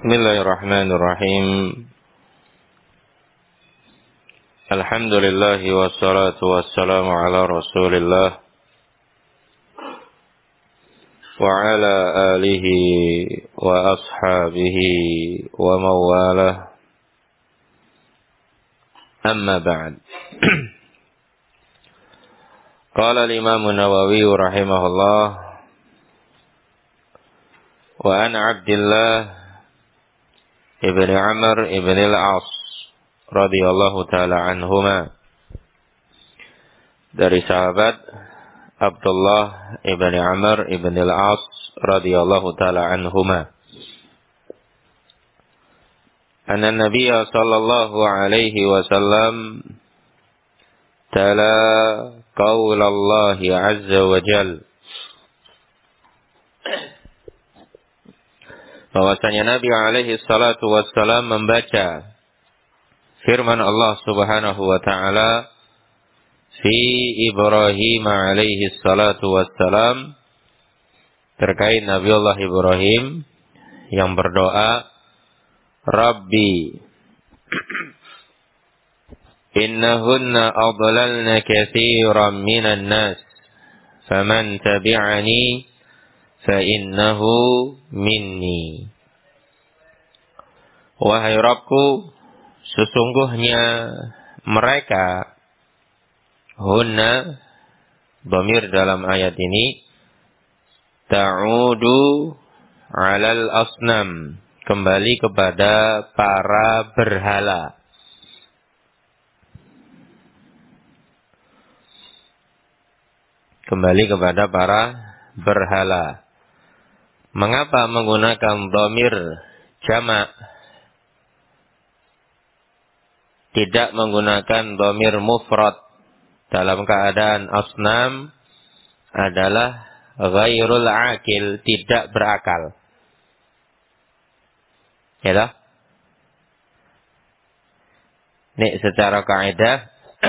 Bismillahirrahmanirrahim. Alhamdulillah wassalatu wassalamu ala Rasulillah wa ala alihi wa ashabihi wa mawalah. Amma ba'd. Qala al-Imam Nawawi rahimahullah wa an Abdillah ibn Amr ibn al-As radhiyallahu ta'ala anhuma, dari sahabat Abdullah ibn Amr ibn al-As radhiyallahu ta'ala anhuma, anna Nabiya sallallahu alaihi wasallam tala qaulallahi azza wa jalla, bahwasanya Nabi alaihi salatu wassalam membaca firman Allah subhanahu wa ta'ala fi Ibrahim alaihi salatu wassalam, terkait Nabi Allah Ibrahim yang berdoa, Rabbi innahunna adlalna katsiran minan nas faman tabi'ani fa innahu minni. Wahai Rabbku, sesungguhnya mereka, hunna, dhamir dalam ayat ini ta'udu alal asnam, kembali kepada para berhala. Kembali kepada para berhala. Mengapa menggunakan dhamir jamak, tidak menggunakan dhamir mufrad? Dalam keadaan asnam adalah ghairul akil, tidak berakal. Ya toh? Ini secara kaidah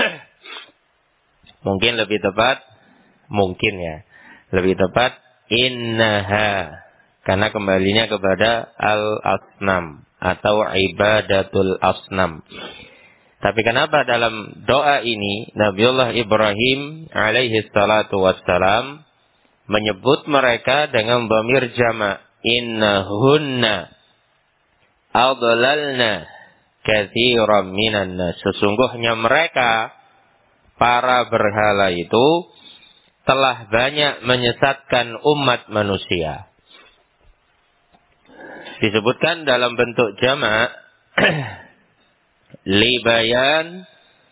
mungkin lebih tepat, lebih tepat innaha, karena kembalinya kepada al-asnam atau ibadatul asnam. Tapi kenapa dalam doa ini Nabiullah Ibrahim alaihi salatu wassalam menyebut mereka dengan dhamir jamak, innahunna adlalna katsiran minan nas, sesungguhnya mereka para berhala itu telah banyak menyesatkan umat manusia. Disebutkan dalam bentuk jamak libayan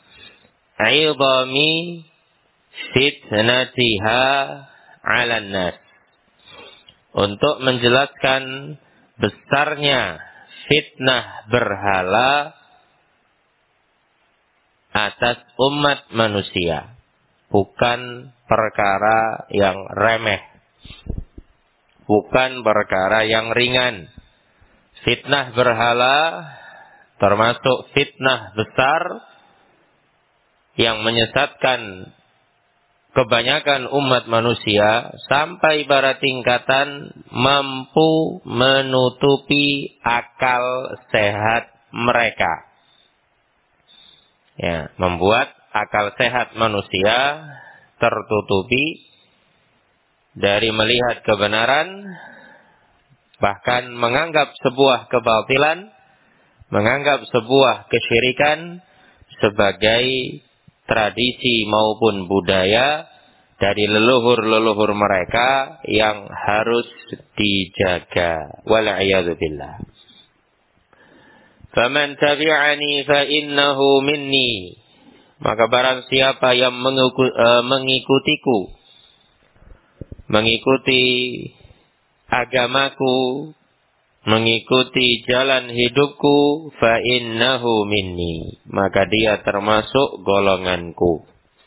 aidami fitnatiha 'alan nas, untuk menjelaskan besarnya fitnah berhala atas umat manusia. Bukan perkara yang remeh, bukan perkara yang ringan. Fitnah berhala termasuk fitnah besar yang menyesatkan kebanyakan umat manusia sampai pada tingkatan mampu menutupi akal sehat mereka. Ya, membuat akal sehat manusia tertutupi dari melihat kebenaran, bahkan menganggap sebuah kebatilan, menganggap sebuah kesyirikan sebagai tradisi maupun budaya dari leluhur-leluhur mereka yang harus dijaga. Wal'iyadzu billah. Faman tabi'ani fa innahu minni, maka barang siapa yang mengikutiku, mengikuti agamaku, mengikuti jalan hidupku, fa innahu minni, maka dia termasuk golonganku.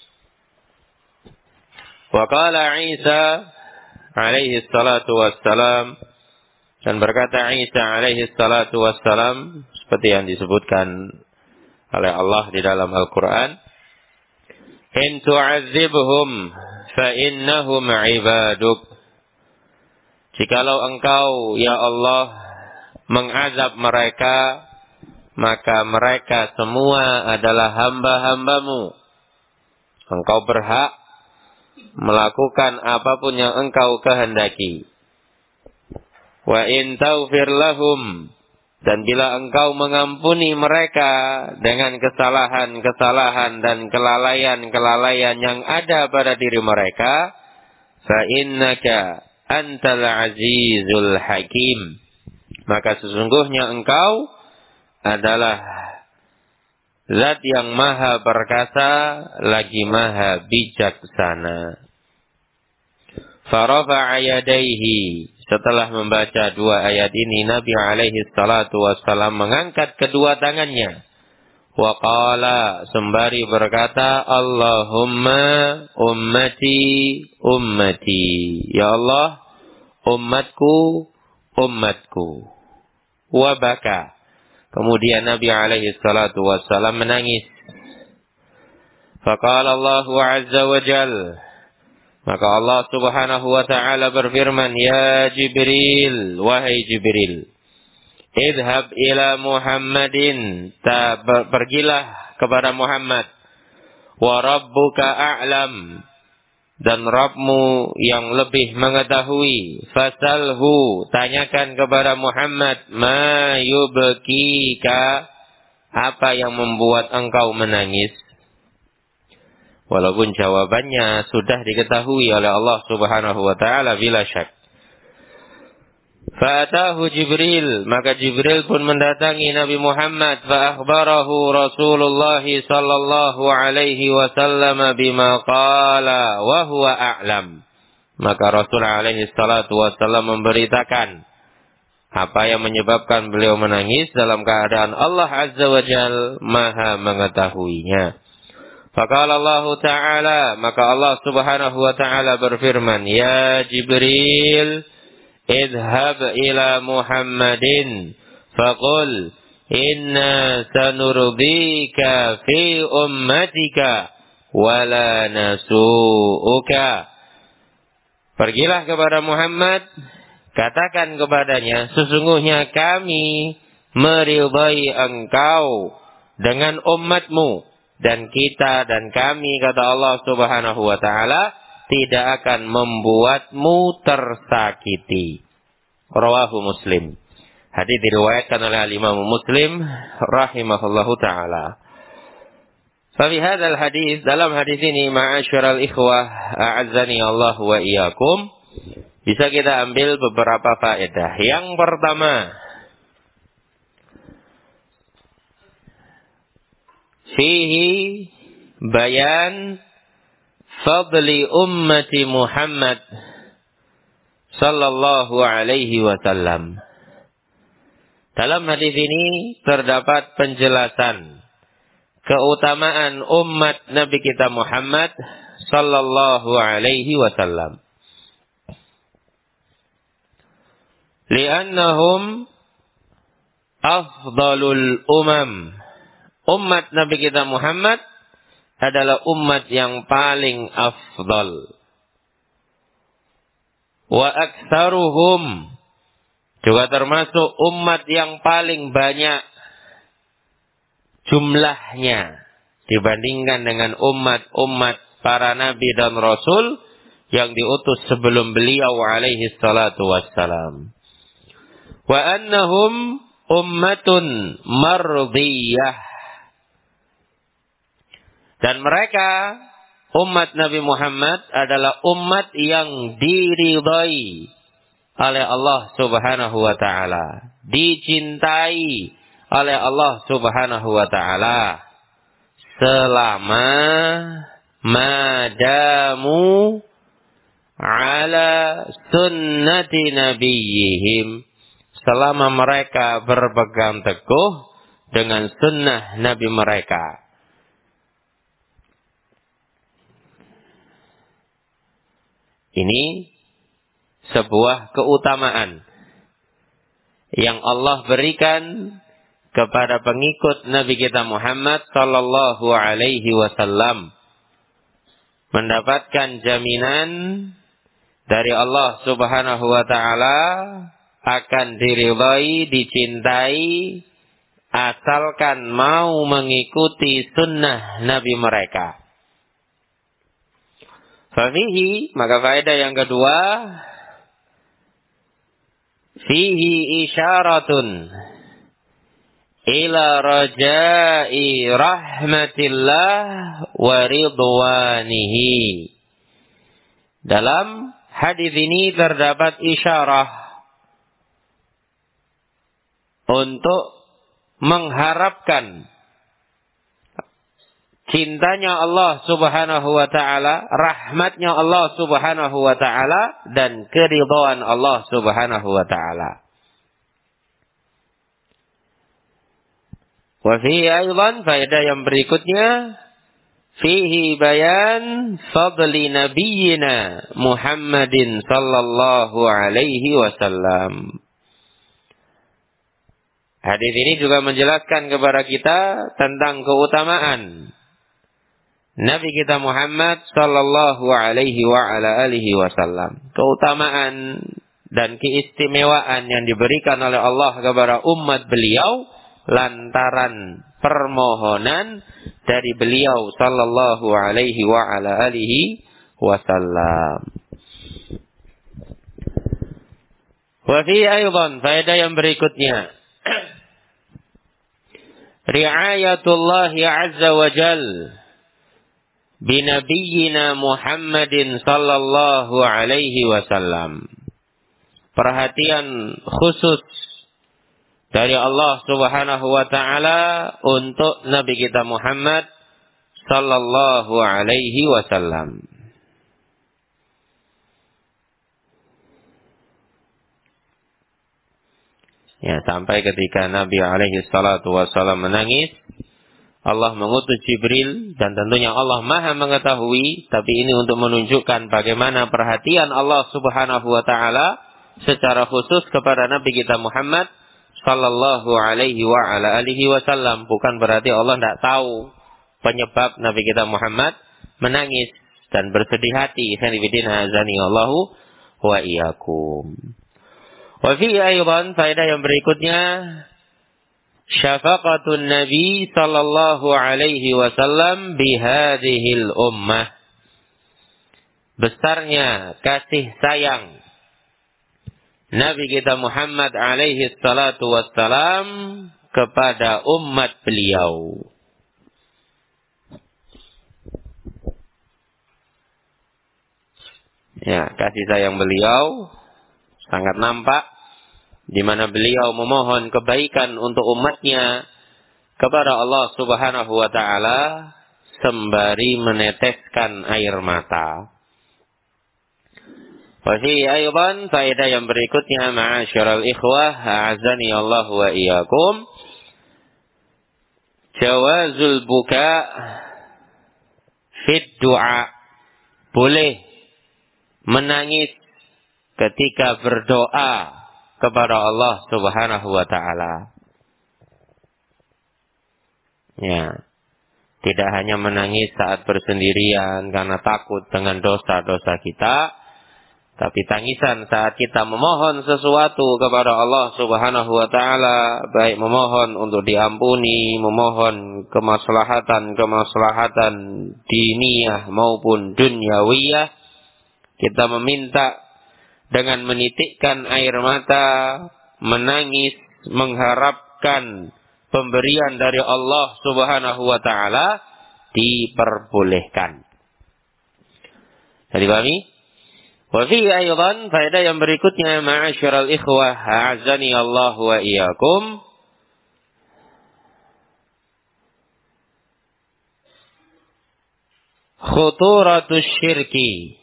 Wa qala Isa alaihi salatu wassalam, dan berkata Isa alaihi salatu wassalam, seperti yang disebutkan oleh Allah di dalam Al-Quran, in tu'adzibhum fa innahum ibaduk, jikalau engkau ya Allah mengazab mereka, maka mereka semua adalah hamba-hambamu. Engkau berhak melakukan apapun yang engkau kehendaki. Wa in taghfir lahum, dan bila engkau mengampuni mereka dengan kesalahan-kesalahan dan kelalaian-kelalaian yang ada pada diri mereka, fa innaka antal azizul hakim, maka sesungguhnya engkau adalah Zat yang maha perkasa lagi maha bijaksana. Farafa'a yadaihi, setelah membaca dua ayat ini, Nabi alaihi salatu wassalam mengangkat kedua tangannya. Wa qala, sembari berkata, Allahumma ummati ummati. Ya Allah, umatku umatku. Wa baka. Kemudian Nabi alaihi salatu wassalam menangis. Faqala Allah azza wa jal, maka Allah subhanahu wa ta'ala berfirman, Ya Jibril, wahai Jibril, idhab ila Muhammadin, pergilah kepada Muhammad, wa rabbuka a'lam, dan Rabbmu yang lebih mengetahui, fasalhu, tanyakan kepada Muhammad, ma yubkika, apa yang membuat engkau menangis. Walaupun jawabannya sudah diketahui oleh Allah subhanahu wa ta'ala bila syak. Fa'atahu Jibril, maka Jibril pun mendatangi Nabi Muhammad. Fa'akhbarahu Rasulullah sallallahu alaihi wasallam bima qala wa huwa a'lam. Maka Rasul alaihi salatu wasallam memberitakan apa yang menyebabkan beliau menangis dalam keadaan Allah azza wa jal maha mengetahuinya. Faqala Allah Ta'ala, maka Allah Subhanahu wa Ta'ala berfirman, Ya Jibril, idhab ila Muhammadin, faqul, inna sanurdika fi ummatika, wala nasu'uka. Pergilah kepada Muhammad, katakan kepadanya, sesungguhnya kami meridai engkau dengan umatmu. Dan kita dan kami, kata Allah subhanahu wa ta'ala, tidak akan membuatmu tersakiti. Rawahu Muslim. Hadis diriwayatkan oleh Imam Muslim rahimahullahu ta'ala. Fabi hadzal hadis, dalam hadis ini, ma'asyiral ikhwah, a'azzani Allah wa iyyakum, bisa kita ambil beberapa faedah. Yang pertama, fihi bayan fadli ummati Muhammad sallallahu alaihi wasallam. Dalam hadis ini terdapat penjelasan keutamaan umat Nabi kita Muhammad sallallahu alaihi wasallam. Li'annahum afdalul umam. Umat Nabi kita Muhammad adalah umat yang paling afdal. Wa aktsaruhum, juga termasuk umat yang paling banyak jumlahnya dibandingkan dengan umat-umat para nabi dan rasul yang diutus sebelum beliau alaihi salatu wassalam. Wa annahum ummatun mardiyah. Dan mereka, umat Nabi Muhammad, adalah umat yang diridai oleh Allah subhanahu wa ta'ala. Dicintai oleh Allah subhanahu wa ta'ala. Selama madamu ala sunnati nabiyihim. Selama mereka berpegang teguh dengan sunnah Nabi mereka. Ini sebuah keutamaan yang Allah berikan kepada pengikut Nabi kita Muhammad sallallahu alaihi wasallam, mendapatkan jaminan dari Allah subhanahu wa ta'ala akan diridhai, dicintai, asalkan mau mengikuti sunnah Nabi mereka. Fafihi, maka faedah yang kedua, fihi isyaratun ila rajai rahmatillah wa ridwanihi. Dalam hadis ini terdapat isyarah untuk mengharapkan cintanya Allah subhanahu wa ta'ala, rahmatnya Allah subhanahu wa ta'ala, dan keridhaan Allah subhanahu wa ta'ala. Wa fihi aydan, faedah yang berikutnya, fihi bayan fadli nabiyyina Muhammadin sallallahu alaihi wasallam. Hadis ini juga menjelaskan kepada kita tentang keutamaan Nabi kita Muhammad sallallahu alaihi wa ala alihi wasallam. Keutamaan dan keistimewaan yang diberikan oleh Allah kepada umat beliau lantaran permohonan dari beliau sallallahu alaihi wa ala alihi wasallam. Wa fi aidan, faedah yang berikutnya, ri'ayatullah azza wa jalla binabiyyina Muhammadin sallallahu alaihi wasallam. Perhatian khusus dari Allah subhanahu wa ta'ala untuk Nabi kita Muhammad sallallahu alaihi wasallam. Ya, sampai ketika Nabi alaihi salatu wasallam menangis, Allah mengutus Jibril, dan tentunya Allah maha mengetahui, tapi ini untuk menunjukkan bagaimana perhatian Allah subhanahu wa ta'ala secara khusus kepada Nabi kita Muhammad sallallahu alaihi wa ala alihi wasallam. Bukan berarti Allah tidak tahu penyebab Nabi kita Muhammad menangis dan bersedih hati. Khanifidin azani Allahu wa iyyakum. Wa fi aydan, faedah yang berikutnya, syafaqatun Nabi sallallahu alaihi wasallam bihadhil ummah. Besarnya kasih sayang Nabi kita Muhammad alaihi salatu wassalam kepada umat beliau. Ya, kasih sayang beliau sangat nampak di mana beliau memohon kebaikan untuk umatnya kepada Allah subhanahu wa ta'ala sembari meneteskan air mata. Wa fi aydan, faedah yang berikutnya, ma'asyiral ikhwah, a'azani Allah wa iyyakum, jawazul buka fid du'a. Boleh menangis ketika berdoa kepada Allah subhanahu wa ta'ala. Ya, tidak hanya menangis saat bersendirian karena takut dengan dosa-dosa kita, tapi tangisan saat kita memohon sesuatu kepada Allah subhanahu wa ta'ala, baik memohon untuk diampuni, memohon kemaslahatan diniyah maupun dunyawiyah, kita meminta dengan menitikkan air mata, menangis, mengharapkan pemberian dari Allah subhanahu wa ta'ala, diperbolehkan. Jadi pahami? Wa fi aydan, faedah yang berikutnya, ma'asyiral ikhwah, a'azani Allah wa iyyakum, khuturatus syirki.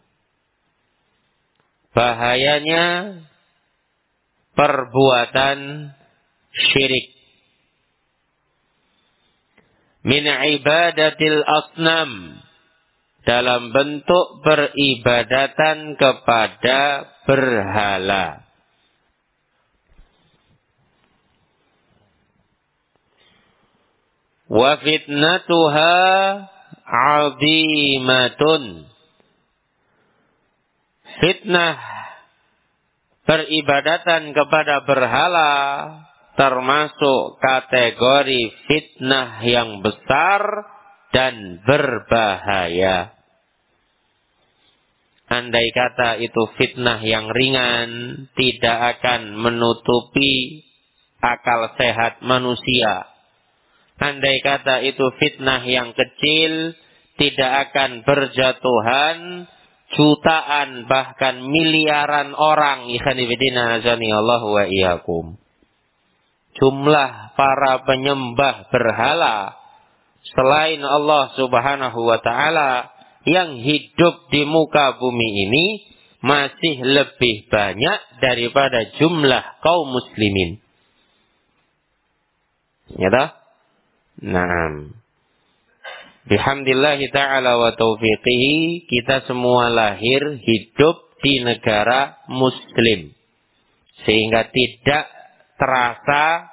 Bahayanya perbuatan syirik. Min ibadatil asnam, dalam bentuk peribadatan kepada berhala. Wa fitnatuha 'azimatun. Fitnah peribadatan kepada berhala termasuk kategori fitnah yang besar dan berbahaya. Andai kata itu fitnah yang ringan, tidak akan menutupi akal sehat manusia. Andai kata itu fitnah yang kecil, tidak akan berjatuhan jutaan bahkan miliaran orang. Ikhwanifidina azani Allah wa iyyakum. Jumlah para penyembah berhala selain Allah subhanahu wa ta'ala yang hidup di muka bumi ini masih lebih banyak daripada jumlah kaum muslimin. Ya toh? Naam. Bihamdillahi ta'ala wa taufiqihi, kita semua lahir hidup di negara muslim. Sehingga tidak terasa,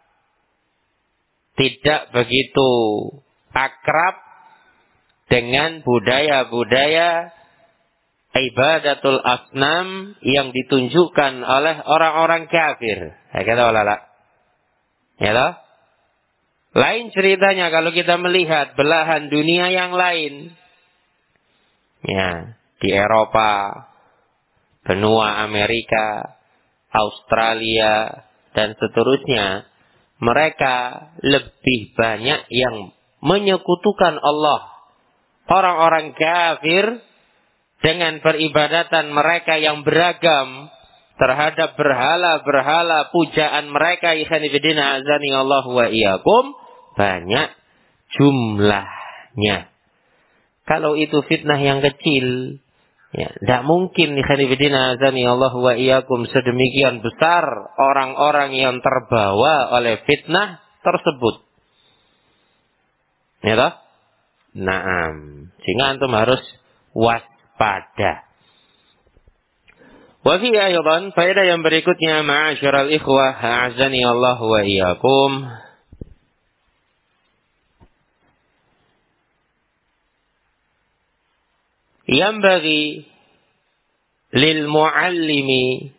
tidak begitu akrab dengan budaya-budaya ibadatul asnam yang ditunjukkan oleh orang-orang kafir. Ya kata walala. Ya toh? Lain ceritanya kalau kita melihat belahan dunia yang lain. Ya, di Eropa, benua Amerika, Australia, dan seterusnya. Mereka lebih banyak yang menyekutukan Allah. Orang-orang kafir dengan peribadatan mereka yang beragam terhadap berhala-berhala pujaan mereka, ikhwanifidina azani Allah wa iyyakum, banyak jumlahnya. Kalau itu fitnah yang kecil, ya, tidak mungkin ikhwanifidina azani Allah wa iyyakum sedemikian besar orang-orang yang terbawa oleh fitnah tersebut. Ya toh? Naam. Sehingga antum harus waspada. Wa fi aydan faedah yang berikutnya, ma'asyiral ikhwah a'azzani Allah wa iyyakum. Yanbaghi lil muallimi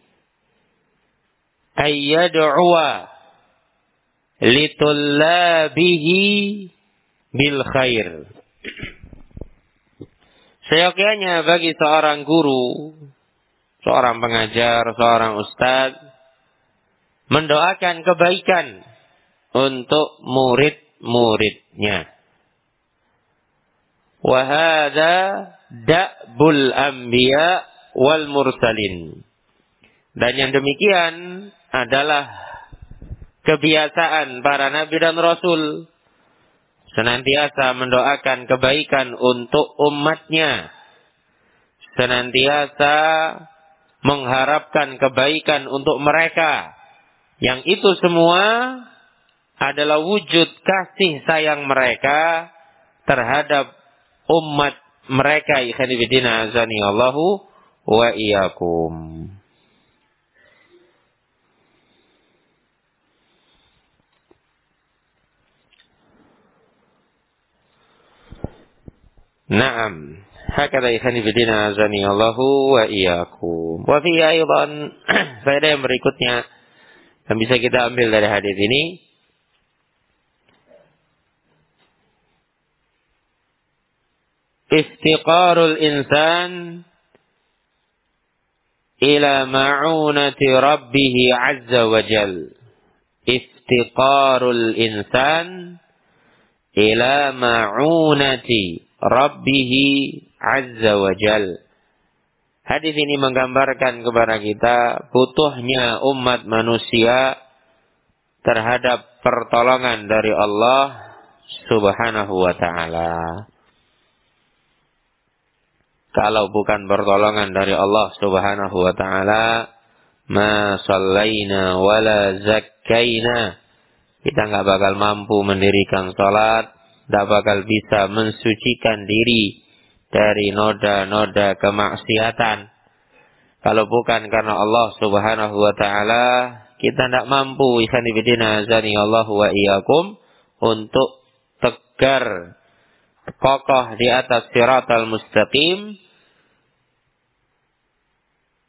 ay yad'uwa li tullabihi bil khair. Seyogyanya bagi seorang guru, seorang pengajar, seorang ustaz mendoakan kebaikan untuk murid-muridnya. Wa hadza da'bul anbiya wal mursalin. Dan yang demikian adalah kebiasaan para nabi dan rasul, senantiasa mendoakan kebaikan untuk umatnya, senantiasa mengharapkan kebaikan untuk mereka. Yang itu semua adalah wujud kasih sayang mereka terhadap umat mereka. Ikhwanifidina azani Allahu wa iyyakum. Naam, hakada ikhwanifidina azani Allahu wa iyyakum. Wa fi aydan faedah yang berikutnya yang bisa kita ambil dari hadis ini, iftiqarul insan ila ma'unati rabbih azza wa jal. Iftiqarul insan ila ma'unati rabbih azza wa jal. Hadis ini menggambarkan kepada kita butuhnya umat manusia terhadap pertolongan dari Allah subhanahu wa ta'ala. Kalau bukan pertolongan dari Allah subhanahu wa ta'ala, ma sallaina wala zakkaina, kita nggak bakal mampu mendirikan salat, nggak bakal bisa mensucikan diri dari noda-noda kemaksiatan. Kalau bukan karena Allah subhanahu wa ta'ala, kita tidak mampu, ikhwanifidina azani Allah wa iyyakum, untuk tegar kokoh di atas siratal mustaqim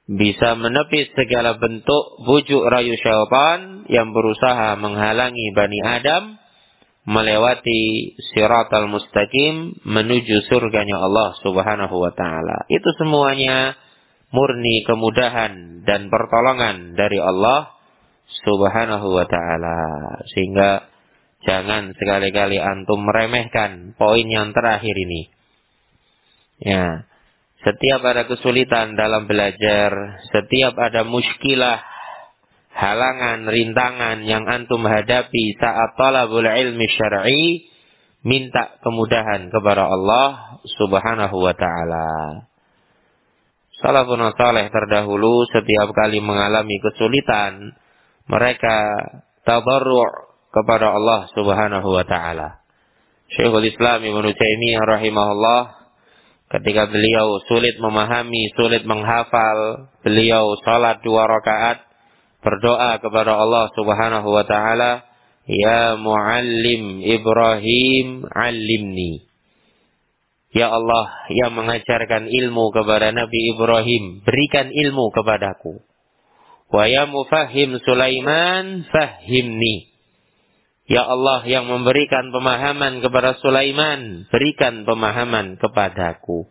bisa menepis segala bentuk bujuk rayu syaitan yang berusaha menghalangi Bani Adam melewati siratal mustaqim menuju surganya Allah Subhanahu wa taala. Itu semuanya murni kemudahan dan pertolongan dari Allah Subhanahu wa taala. Sehingga jangan sekali-kali antum meremehkan poin yang terakhir ini. Ya, setiap ada kesulitan dalam belajar, setiap ada muskilah, halangan, rintangan yang antum hadapi saat talabul ilmi syar'i, minta kemudahan kepada Allah Subhanahu wa taala. Salafun saleh terdahulu setiap kali mengalami kesulitan, mereka tadarru' kepada Allah Subhanahu wa taala. Syekhul Islam Ibnu Taimiyah rahimahullah, ketika beliau sulit memahami, sulit menghafal, beliau salat 2 rakaat berdoa kepada Allah Subhanahu wa taala, "Ya Muallim Ibrahim, 'allimni." Ya Allah yang mengajarkan ilmu kepada Nabi Ibrahim, berikan ilmu kepadaku. Wa ya Mufahhim Sulaiman, fahhimni. Ya Allah yang memberikan pemahaman kepada Sulaiman, berikan pemahaman kepadaku.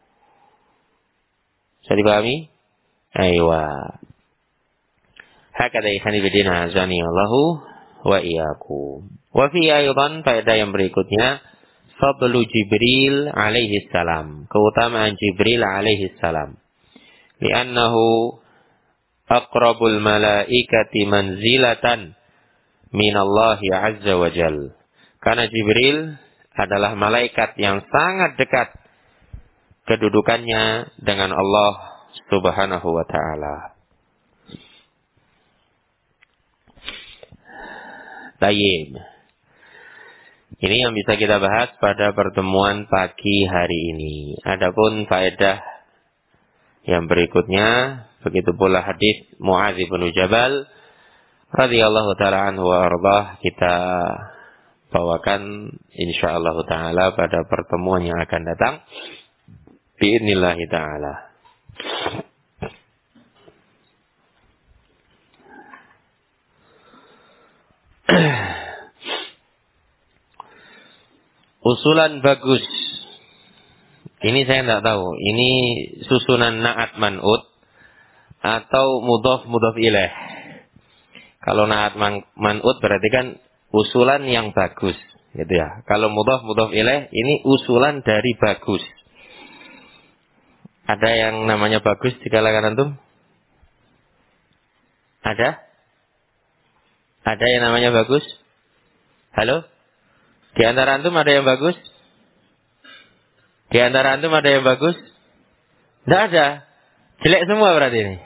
Bisa dipahami? Aywa. Hakada ikhani bidina azani Allahu wa iyyakum. Wa fi aydan faedah yang berikutnya, fadlu Jibril alaihi salam, keutamaan Jibril alaihi salam. Li'annahu aqrabul malaikati manzilatan minallahi azza wa jal. Karena Jibril adalah malaikat yang sangat dekat kedudukannya dengan Allah Subhanahu wa taala. Tayyib. Ini yang bisa kita bahas pada pertemuan pagi hari ini. Adapun faedah yang berikutnya, begitu pula hadis Muadz bin Jabal radhiyallahu taala anhu wa ardhah, kita bawakan insyaallah taala pada pertemuan yang akan datang biidznillah taala. Usulan bagus. Ini saya tidak tahu. Ini susunan na'at man'ut atau mudhaf ilaih. Kalau na'at man'ut berarti kan usulan yang bagus, gitu ya. Kalau mudhaf ilaih ini usulan dari bagus. Ada yang namanya bagus di kalangan antum? Ada? Ada yang namanya bagus? Halo? Di antara antum ada yang bagus? Di antara antum ada yang bagus? Tidak ada. Jelek semua berarti ini.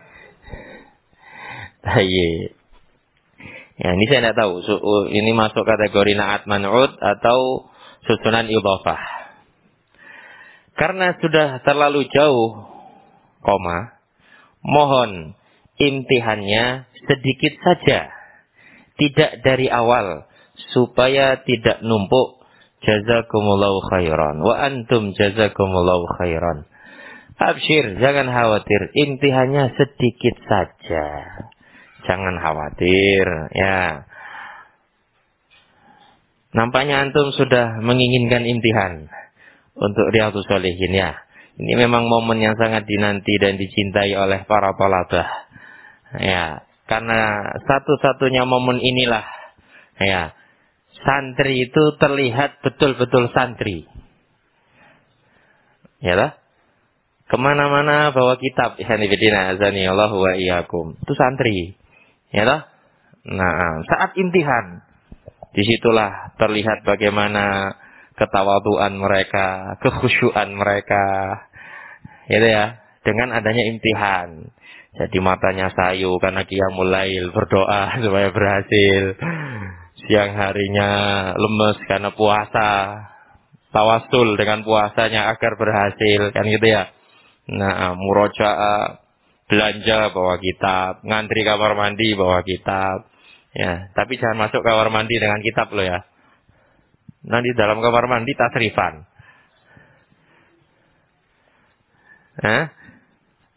Iya. Ya, ini saya tidak tahu. Ini masuk kategori na'at man'ud atau susunan idhafah. Karena sudah terlalu jauh, koma, mohon imtihannya sedikit saja. Tidak dari awal. Supaya tidak numpuk. Jazakumullahu khairan. Wa antum jazakumullahu khairan. Absyir, jangan khawatir. Imtihannya sedikit saja. Jangan khawatir. Ya. Nampaknya antum sudah menginginkan imtihan untuk Riyadhus Shalihin ya. Ini memang momen yang sangat dinanti dan dicintai oleh para thalabah. Ya. Karena satu-satunya momen inilah. Ya. Santri itu terlihat betul-betul santri. Ya lah. Kemana-mana bawa kitab. Ihanibidina azani Allahu wa iyyakum. Itu santri. Ya lah. Nah, saat imtihan. Disitulah terlihat bagaimana ketawaduan mereka, kekhusyuan mereka. Ya ya. Dengan adanya imtihan. Jadi matanya sayu karena qiyamul lail, berdoa supaya berhasil. Siang harinya lemes karena puasa, tawasul dengan puasanya agar berhasil, kan gitu ya. Nah, murojaah, belanja bawa kitab, ngantri kamar mandi bawa kitab. Ya, tapi jangan masuk kamar mandi dengan kitab loh ya. Nanti dalam kamar mandi tasrifan.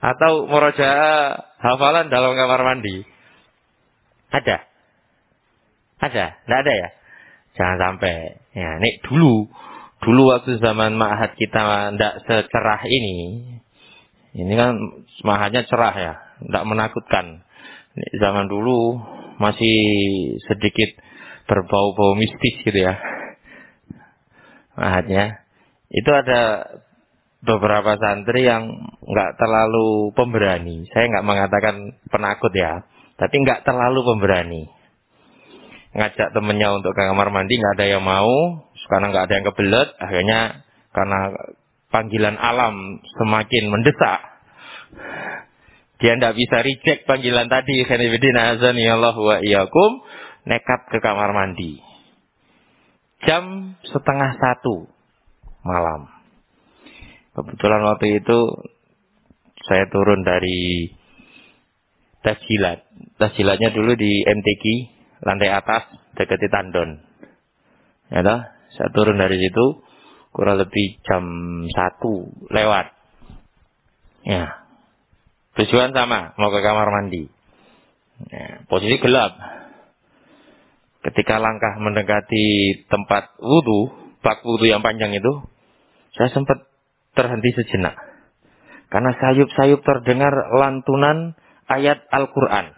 Atau murojaah hafalan dalam kamar mandi? Ada? Ada? Tidak ada ya? Jangan sampai. Ya, nek dulu waktu zaman ma'had kita tidak secerah ini. Ini kan ma'hadnya cerah ya, tidak menakutkan. Zaman dulu masih sedikit berbau-bau mistis gitu ya. Ma'hadnya. Itu ada beberapa santri yang nggak terlalu pemberani. Saya nggak mengatakan penakut ya, tapi nggak terlalu pemberani. Ngajak temennya untuk ke kamar mandi nggak ada yang mau, karena nggak ada yang kebelet. Akhirnya karena panggilan alam semakin mendesak, dia tidak bisa reject panggilan tadi. Khanifidina azani Allah wa iyyakum, nekat ke kamar mandi. Jam 12:30 malam. Kebetulan waktu itu saya turun dari tasjilat. Tasjilatnya dulu di MTQ, lantai atas, dekat Tandon. Ya toh? Saya turun dari situ kurang lebih jam 1 lewat. Ya. Tujuan sama, mau ke kamar mandi. Ya, posisi gelap. Ketika langkah mendekati tempat wudu, bak wudu yang panjang itu, saya sempat terhenti sejenak. Karena sayup-sayup terdengar lantunan ayat Al-Quran.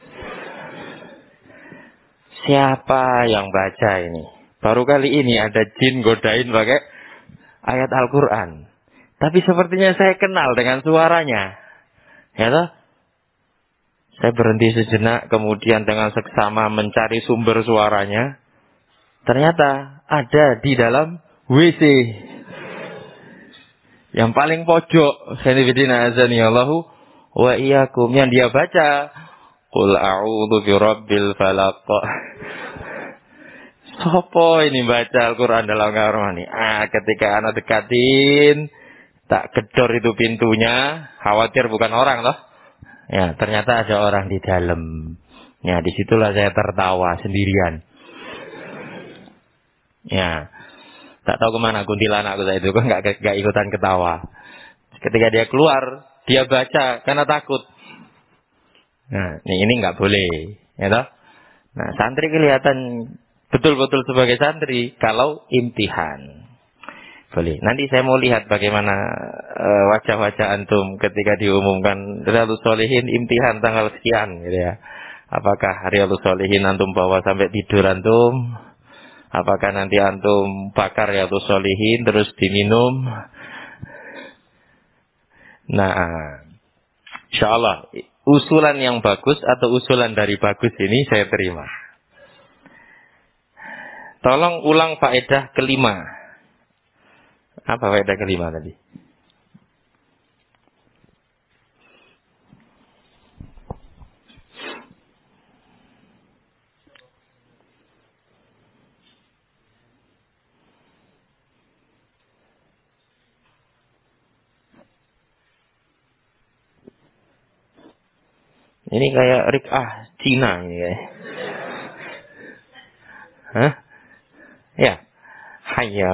Siapa yang baca ini? Baru kali ini ada jin godain pakai ayat Al-Quran. Tapi sepertinya saya kenal dengan suaranya. Ya toh? Saya berhenti sejenak, kemudian dengan seksama mencari sumber suaranya. Ternyata ada di dalam WC. Yang paling pojok. Khanifidina azani Allahu wa iyyakum. Yang dia baca, Qul a'udzu birabbil falaq. Sopo ini baca Al-Quran dalam kamar mandi? Ketika anak dekatin, tak gedor itu pintunya, khawatir bukan orang loh. Ya, ternyata ada orang di dalam. Ya, disitulah saya tertawa sendirian. Ya, tak tahu kemana kuntilanakku saat itu, kok nggak ikutan ketawa. Ketika dia keluar, dia baca karena takut. Nah, ini nggak boleh, ya toh? Nah, santri kelihatan betul-betul sebagai santri kalau imtihan. Boleh. Nanti saya mau lihat bagaimana wajah-wajah antum ketika diumumkan Riyadhus Shalihin imtihan tanggal sekian gitu ya. Apakah Riyadhus Shalihin antum bawa sampai tidur antum? Apakah nanti antum bakar Riyadhus Shalihin terus diminum? Nah, insyaallah usulan yang bagus atau usulan dari bagus ini saya terima. Tolong ulang faedah kelima. Apa faedah kelima tadi? Ini kayak rik'ah Cina ini ya. Hah? Ya. Hayya.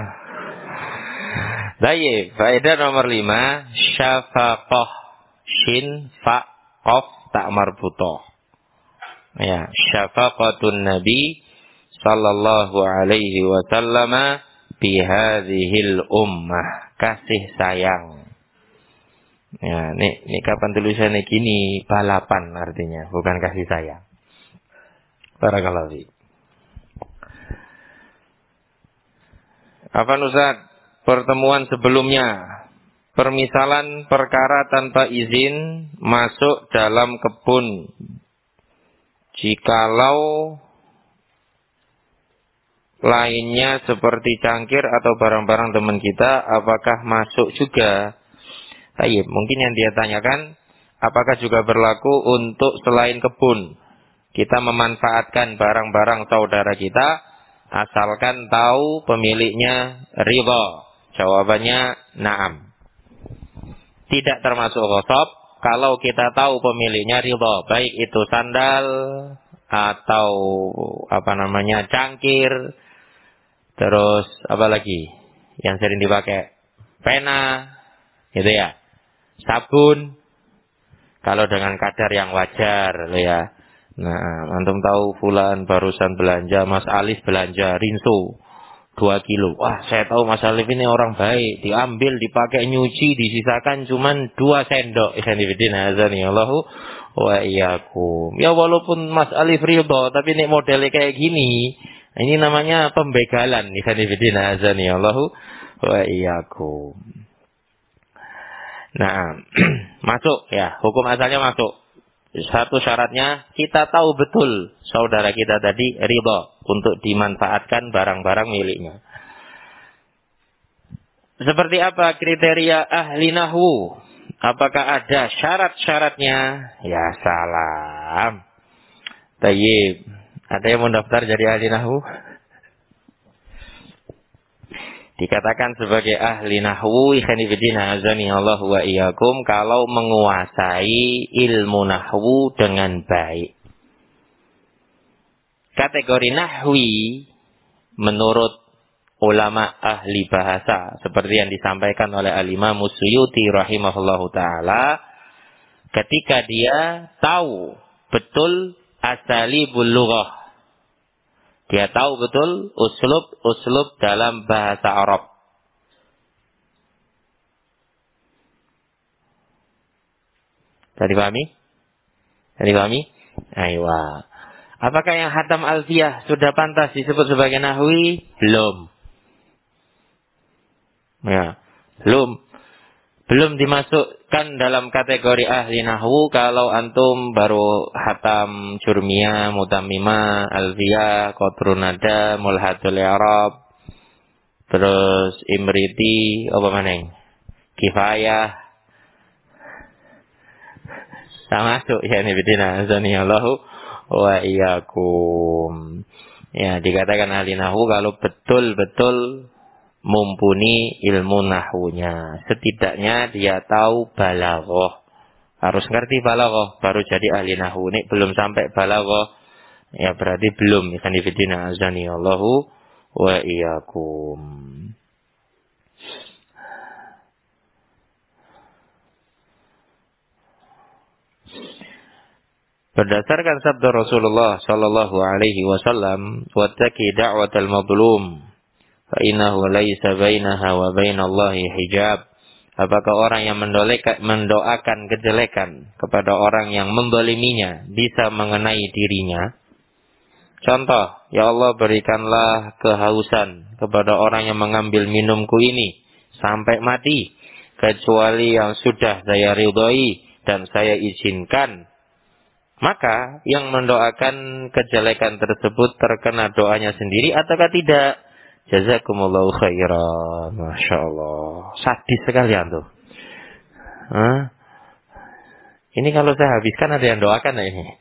Baik, faedah nomor 5, syafaqah, shin fa qaf tak marbutoh. Ya, syafaqatun Nabi sallallahu alaihi wasallam bi hadhil ummah, kasih sayang. Ya, nih kapan tulisannya gini, balapan artinya, bukan kasih sayang. Barakallahu fiik. Apa Ustaz? Pertemuan sebelumnya, permisalan perkara tanpa izin masuk dalam kebun. Jikalau lainnya seperti cangkir atau barang-barang teman kita, apakah masuk juga? Baik, mungkin yang dia tanyakan, apakah juga berlaku untuk selain kebun? Kita memanfaatkan barang-barang saudara kita, asalkan tahu pemiliknya ridha. Jawabannya na'am. Tidak termasuk ghasab kalau kita tahu pemiliknya ridha, baik itu sandal atau cangkir, terus apa lagi yang sering dipakai, pena, gitu ya. sabun kalau dengan kadar yang wajar ya. Nah, antum tahu fulan barusan belanja, Mas Alif belanja rinso 2 kilo. Wah, saya tahu Mas Alif ini orang baik. Diambil, dipakai nyuci, disisakan cuman 2 sendok. Ikhwanifidin azani Allahu wa iyyakum. Ya walaupun Mas Alif ridho, tapi ini modelnya kayak gini. Ini namanya pembegalan. Ikhwanifidin azani Allahu wa iyyakum. Nah, masuk ya, hukum asalnya masuk. Satu syaratnya kita tahu betul saudara kita tadi ridho untuk dimanfaatkan barang-barang miliknya. Seperti apa kriteria ahli nahwu? Apakah ada syarat-syaratnya? Ya salam. Tayyib. Ada yang mau daftar jadi ahli nahwu? Dikatakan sebagai ahli nahwu, ikhwanifidina azani Allah wa iyyakum, kalau menguasai ilmu nahwu dengan baik. Kategori nahwi menurut ulama ahli bahasa seperti yang disampaikan oleh Al-Imam Suyuti rahimahullahu taala, ketika dia tahu betul asalibul lughah, dia tahu betul uslub dalam bahasa Arab. Tadi pahami? Aywa. Apakah yang hatam alfiyah sudah pantas disebut sebagai nahwi? Belum. Ya, belum dimasukkan dalam kategori ahli nahwu kalau antum baru hatam Jurmiyah, Mutammimah, Alfiyah, Qatrunada, Mulhatul I'rab, terus Imriti, apa maneng? Kifayah. Tak masuk ya ini bidina azanillahu wa iyyakum. Ya, dikatakan ahli nahwu kalau betul-betul mumpuni ilmu nahwunya. Setidaknya dia tahu balaghah. Harus ngerti balaghah baru jadi ahli nahwu. Ini belum sampai balaghah, ya berarti belum. Ikhwanifidina azani Allahu wa iyyakum. Berdasarkan sabda Rasulullah sallallahu alaihi wasallam, "Wattaqi da'watal mazlum. Fa'innahu laisa bainaha wa bainallahi hijab." Apakah orang yang mendoakan kejelekan kepada orang yang mendoliminya bisa mengenai dirinya? Contoh, ya Allah berikanlah kehausan kepada orang yang mengambil minumku ini sampai mati, kecuali yang sudah saya ridhoi dan saya izinkan. Maka yang mendoakan kejelekan tersebut terkena doanya sendiri ataukah tidak? Jazakumullahu khairan. Masya Allah. Sadis sekali antum. Ini kalau saya habiskan ada yang doakan ya ini.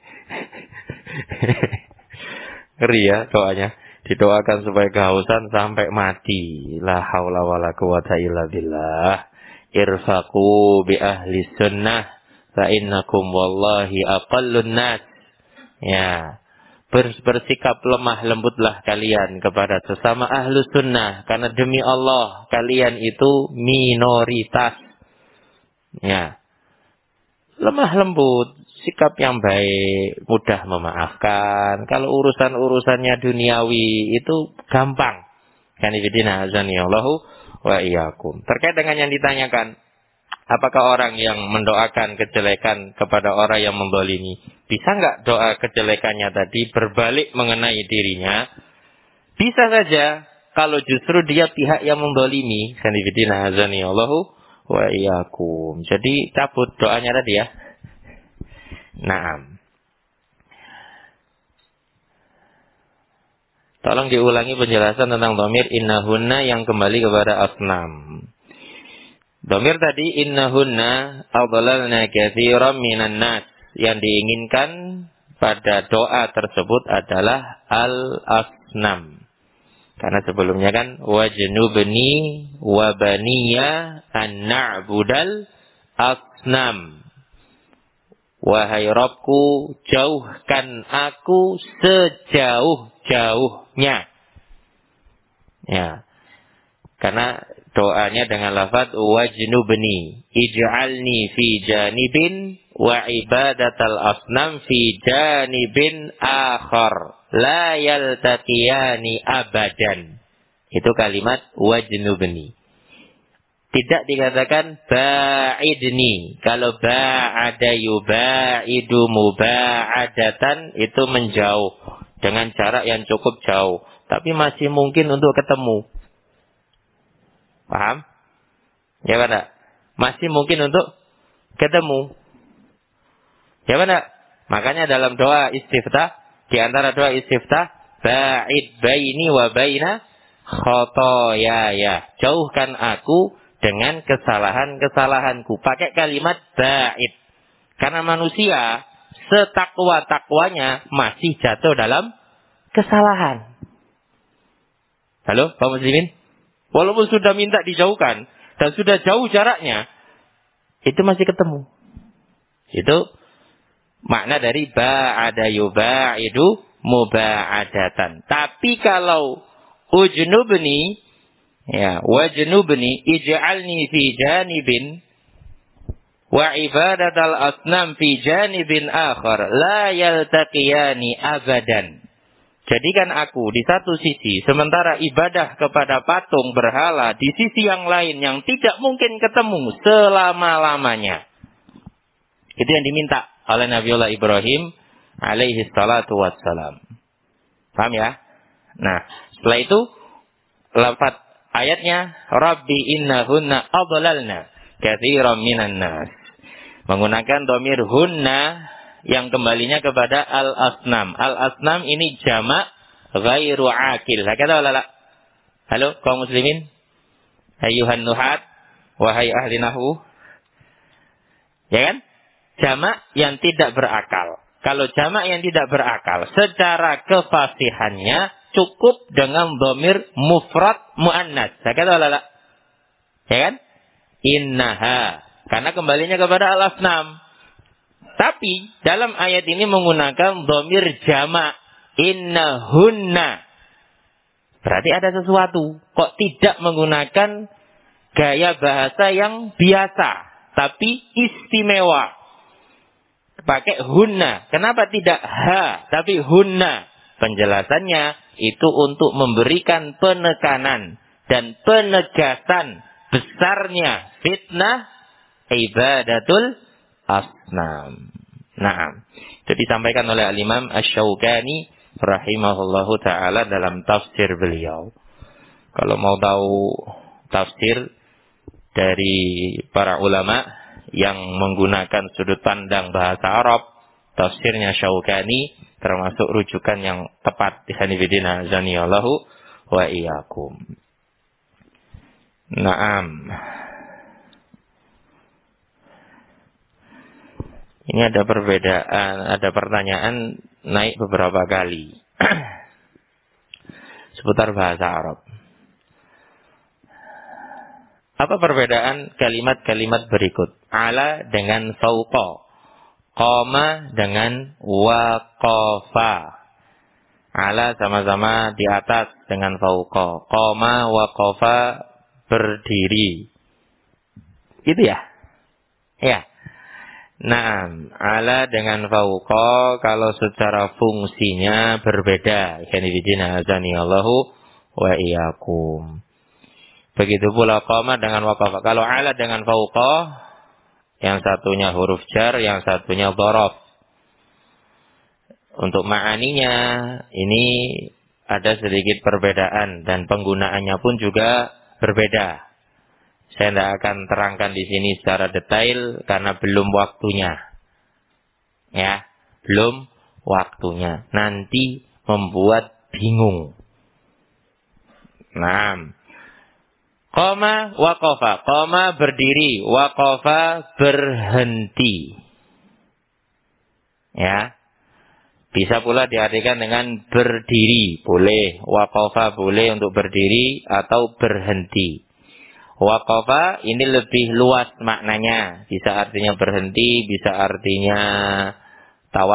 Ngeri ya doanya. Didoakan supaya kehausan sampai mati. La haula wala quwata illa billah. Irfaqu bi ahli sunnah. Fa innakum wallahi aqallun nas. Ya. Bersikap lemah lembutlah kalian kepada sesama ahlu sunnah. Karena demi Allah, kalian itu minoritas. Ya. Lemah lembut, sikap yang baik, mudah memaafkan. Kalau urusan-urusannya duniawi, itu gampang. Kanifidina azani Allahu wa iyyakum. Terkait dengan yang ditanyakan, apakah orang yang mendoakan kejelekan kepada orang yang mendolimi, bisa nggak doa kejelekannya tadi berbalik mengenai dirinya? Bisa saja kalau justru dia pihak yang mendolimi. Kanifidina azani Allahu wa iyyakum. Jadi cabut doanya tadi ya. Naam. Tolong diulangi penjelasan tentang dhamir innahunna yang kembali kepada asnam. Dhamir tadi innahunna adlalna katsiran minan nas. Yang diinginkan pada doa tersebut adalah al-asnam. Karena sebelumnya kan wajnubni wa baniya an na'budal asnam. Wahai Rabbku, jauhkan aku sejauh-jauhnya. Ya. Karena doanya dengan lafaz wajnubni, ij'alni fi janibin wa ibadatal asnam fi janibin akhar la yaltaqiyani abadan. Itu kalimat wajnubni. Tidak dikatakan ba'idni. Kalau ba'ada yuba'idu muba'adatan, itu menjauh dengan jarak yang cukup jauh, tapi masih mungkin untuk ketemu. Paham? Ya benar. Masih mungkin untuk ketemu. Ya benar. Makanya dalam doa istiftah, di antara doa istiftah, ba'id baini wa baina khotoyaya. Jauhkan aku dengan kesalahan-kesalahanku. Pakai kalimat ba'id. Karena manusia setakwa-takwanya masih jatuh dalam kesalahan. Halo, kaum muslimin? Walaupun sudah minta dijauhkan dan sudah jauh jaraknya, itu masih ketemu. Itu makna dari ba'ada yuba'idu muba'adatan. Tapi kalau ujnubni, ya, wajnubni ij'alni fi janibin wa ibadatal asnam fi janibin akhar la yaltaqiyani abadan. Jadikan aku di satu sisi, sementara ibadah kepada patung berhala di sisi yang lain yang tidak mungkin ketemu selama-lamanya. Itu yang diminta oleh Nabiullah Ibrahim alaihi salatu wassalam. Paham ya? Nah, setelah itu lafaz ayatnya, Rabbi innahunna adlalna katsiran minan nas. Menggunakan dhamir hunna yang kembalinya kepada al-asnam. Al-asnam ini jamak ghairu akil. Kata Allah. Halo kaum muslimin, ayuhan nuhat, wahai ahli nahwu. Ya kan? Jamak yang tidak berakal. Kalau jamak yang tidak berakal, secara kefasihannya cukup dengan dhamir mufrad muannas. Kata Allah. Ya kan? Innaha. Karena kembalinya kepada al-asnam. Tapi dalam ayat ini menggunakan dhamir jamak, innahunna. Berarti ada sesuatu. Kok tidak menggunakan gaya bahasa yang biasa, tapi istimewa. Pakai hunna. Kenapa tidak ha, tapi hunna? Penjelasannya itu untuk memberikan penekanan dan penegasan besarnya fitnah ibadatul asnam. Naam. Itu disampaikan oleh Al-Imam Asy-Syaukani rahimahullahu taala dalam tafsir beliau. Kalau mau tahu tafsir dari para ulama yang menggunakan sudut pandang bahasa Arab, tafsirnya Syaukani termasuk rujukan yang tepat. Ikhwanifidina azanillahu wa iyyakum. Naam. Ini ada perbedaan, ada pertanyaan naik beberapa kali seputar bahasa Arab. Apa perbedaan kalimat-kalimat berikut? Ala dengan fauqa, qama dengan waqafa. Ala sama-sama di atas dengan fauqa, qama waqafa berdiri. Itu ya? Ya. Naam, ala dengan fauqa kalau secara fungsinya berbeda. Ikhwanifidina azanillahu wa iyyakum. Begitu pula qama dengan waqafa. Kalau ala dengan fauqa, yang satunya huruf jar, yang satunya dhorof. Untuk ma'aninya ini ada sedikit perbedaan dan penggunaannya pun juga berbeda. Saya tidak akan terangkan di sini secara detail karena belum waktunya. Ya, belum waktunya. Nanti membuat bingung. Nah, qama waqafa. Qama berdiri, waqafa berhenti. Ya. Bisa pula diartikan dengan berdiri, boleh. Waqafa boleh untuk berdiri atau berhenti. Waqafa ini lebih luas maknanya. Bisa artinya berhenti, bisa artinya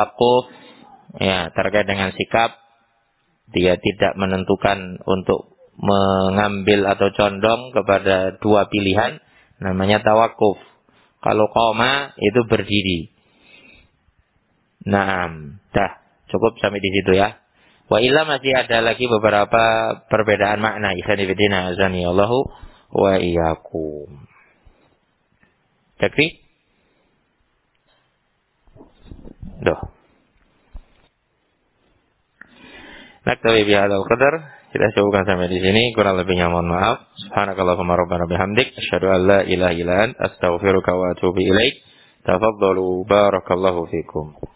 tawakuf. Ya, terkait dengan sikap. Dia tidak menentukan untuk mengambil atau condong kepada dua pilihan, namanya tawakuf. Kalau qoma itu berdiri. Naam, dah cukup sampai di situ ya. Wa illa masih ada lagi beberapa perbedaan makna. Ikhwani fillah azani Allahu wa iyyakum. Takfi? Duh. Naktabi bihadzal qadar. Kita cukupkan sampai di sini. Kurang lebihnya mohon maaf. Subhanakallahumma rabbana bihamdik asyhadu an la ilaha illa anta astaghfiruka wa atubu ilaik. Tafaddalu barakallahu fikum.